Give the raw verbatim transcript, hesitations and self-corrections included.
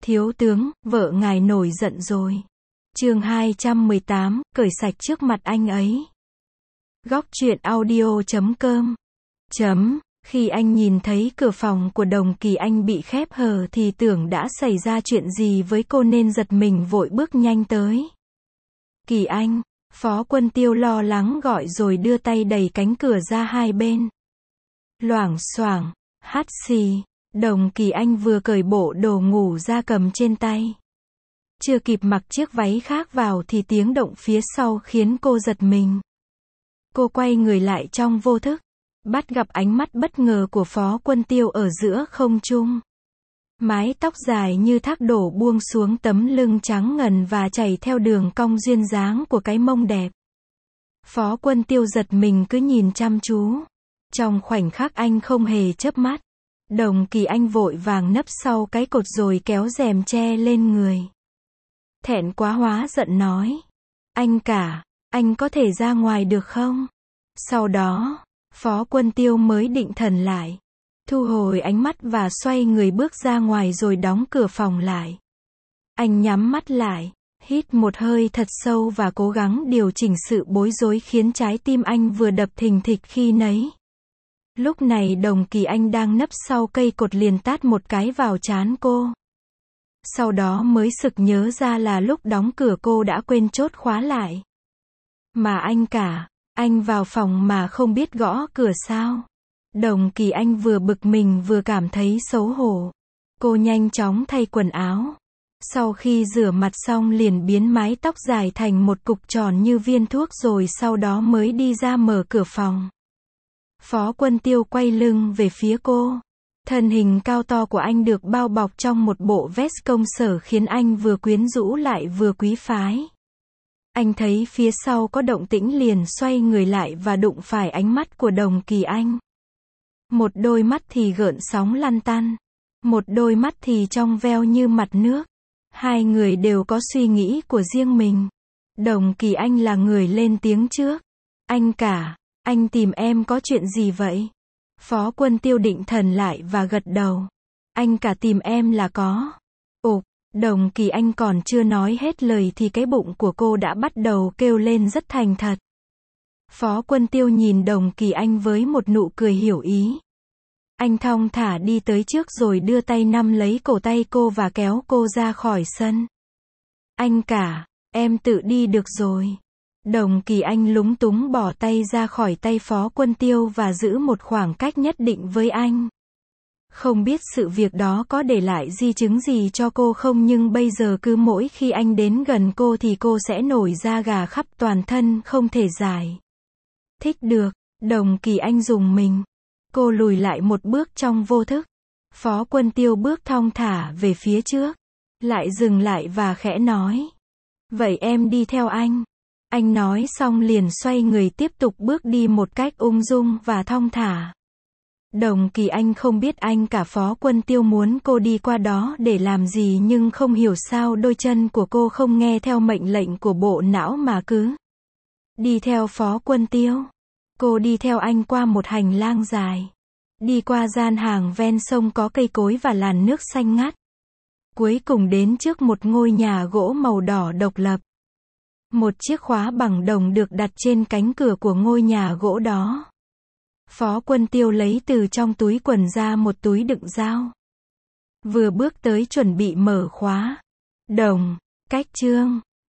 Thiếu tướng, vợ ngài nổi giận rồi. Chương hai trăm mười tám, cởi sạch trước mặt anh ấy. Góc truyện audio chấm com. Chấm, khi anh nhìn thấy cửa phòng của Đồng Kỳ Anh bị khép hờ thì tưởng đã xảy ra chuyện gì với cô nên giật mình vội bước nhanh tới. Kỳ Anh, Phó Quân Tiêu lo lắng gọi rồi đưa tay đẩy cánh cửa ra hai bên. Loảng xoảng, hắt xì, Đồng Kỳ Anh vừa cởi bộ đồ ngủ ra cầm trên tay. Chưa kịp mặc chiếc váy khác vào thì tiếng động phía sau khiến cô giật mình. Cô quay người lại trong vô thức, bắt gặp ánh mắt bất ngờ của Phó Quân Tiêu ở giữa không trung. Mái tóc dài như thác đổ buông xuống tấm lưng trắng ngần và chảy theo đường cong duyên dáng của cái mông đẹp. Phó Quân Tiêu giật mình cứ nhìn chăm chú. Trong khoảnh khắc anh không hề chớp mắt. Đồng Kỳ Anh vội vàng nấp sau cái cột rồi kéo rèm che lên người. Thẹn quá hóa giận nói. Anh cả, anh có thể ra ngoài được không? Sau đó, Phó Quân Tiêu mới định thần lại. Thu hồi ánh mắt và xoay người bước ra ngoài rồi đóng cửa phòng lại. Anh nhắm mắt lại, hít một hơi thật sâu và cố gắng điều chỉnh sự bối rối khiến trái tim anh vừa đập thình thịch khi nấy. Lúc này Đồng Kỳ Anh đang nấp sau cây cột liền tát một cái vào trán cô. Sau đó mới sực nhớ ra là lúc đóng cửa cô đã quên chốt khóa lại. Mà anh cả, anh vào phòng mà không biết gõ cửa sao? Đồng Kỳ Anh vừa bực mình vừa cảm thấy xấu hổ. Cô nhanh chóng thay quần áo. Sau khi rửa mặt xong liền biến mái tóc dài thành một cục tròn như viên thuốc rồi sau đó mới đi ra mở cửa phòng. Phó Quân Tiêu quay lưng về phía cô. Thân hình cao to của anh được bao bọc trong một bộ vest công sở khiến anh vừa quyến rũ lại vừa quý phái. Anh thấy phía sau có động tĩnh liền xoay người lại và đụng phải ánh mắt của Đồng Kỳ Anh. Một đôi mắt thì gợn sóng lăn tăn. Một đôi mắt thì trong veo như mặt nước. Hai người đều có suy nghĩ của riêng mình. Đồng Kỳ Anh là người lên tiếng trước. Anh cả, anh tìm em có chuyện gì vậy? Phó Quân Tiêu định thần lại và gật đầu. Anh cả tìm em là có. Ồ, Đồng Kỳ Anh còn chưa nói hết lời thì cái bụng của cô đã bắt đầu kêu lên rất thành thật. Phó Quân Tiêu nhìn Đồng Kỳ Anh với một nụ cười hiểu ý. Anh thong thả đi tới trước rồi đưa tay nắm lấy cổ tay cô và kéo cô ra khỏi sân. Anh cả, em tự đi được rồi. Đồng Kỳ Anh lúng túng bỏ tay ra khỏi tay Phó Quân Tiêu và giữ một khoảng cách nhất định với anh. Không biết sự việc đó có để lại di chứng gì cho cô không nhưng bây giờ cứ mỗi khi anh đến gần cô thì cô sẽ nổi da gà khắp toàn thân không thể giải thích được. Đồng Kỳ Anh rùng mình. Cô lùi lại một bước trong vô thức. Phó Quân Tiêu bước thong thả về phía trước. Lại dừng lại và khẽ nói. Vậy em đi theo anh. Anh nói xong liền xoay người tiếp tục bước đi một cách ung dung và thong thả. Đồng Kỳ Anh không biết anh cả Phó Quân Tiêu muốn cô đi qua đó để làm gì nhưng không hiểu sao đôi chân của cô không nghe theo mệnh lệnh của bộ não mà cứ đi theo Phó Quân Tiêu. Cô đi theo anh qua một hành lang dài. Đi qua gian hàng ven sông có cây cối và làn nước xanh ngắt. Cuối cùng đến trước một ngôi nhà gỗ màu đỏ độc lập. Một chiếc khóa bằng đồng được đặt trên cánh cửa của ngôi nhà gỗ đó. Phó Quân Tiêu lấy từ trong túi quần ra một túi đựng dao. Vừa bước tới chuẩn bị mở khóa. Đồng, cách chương.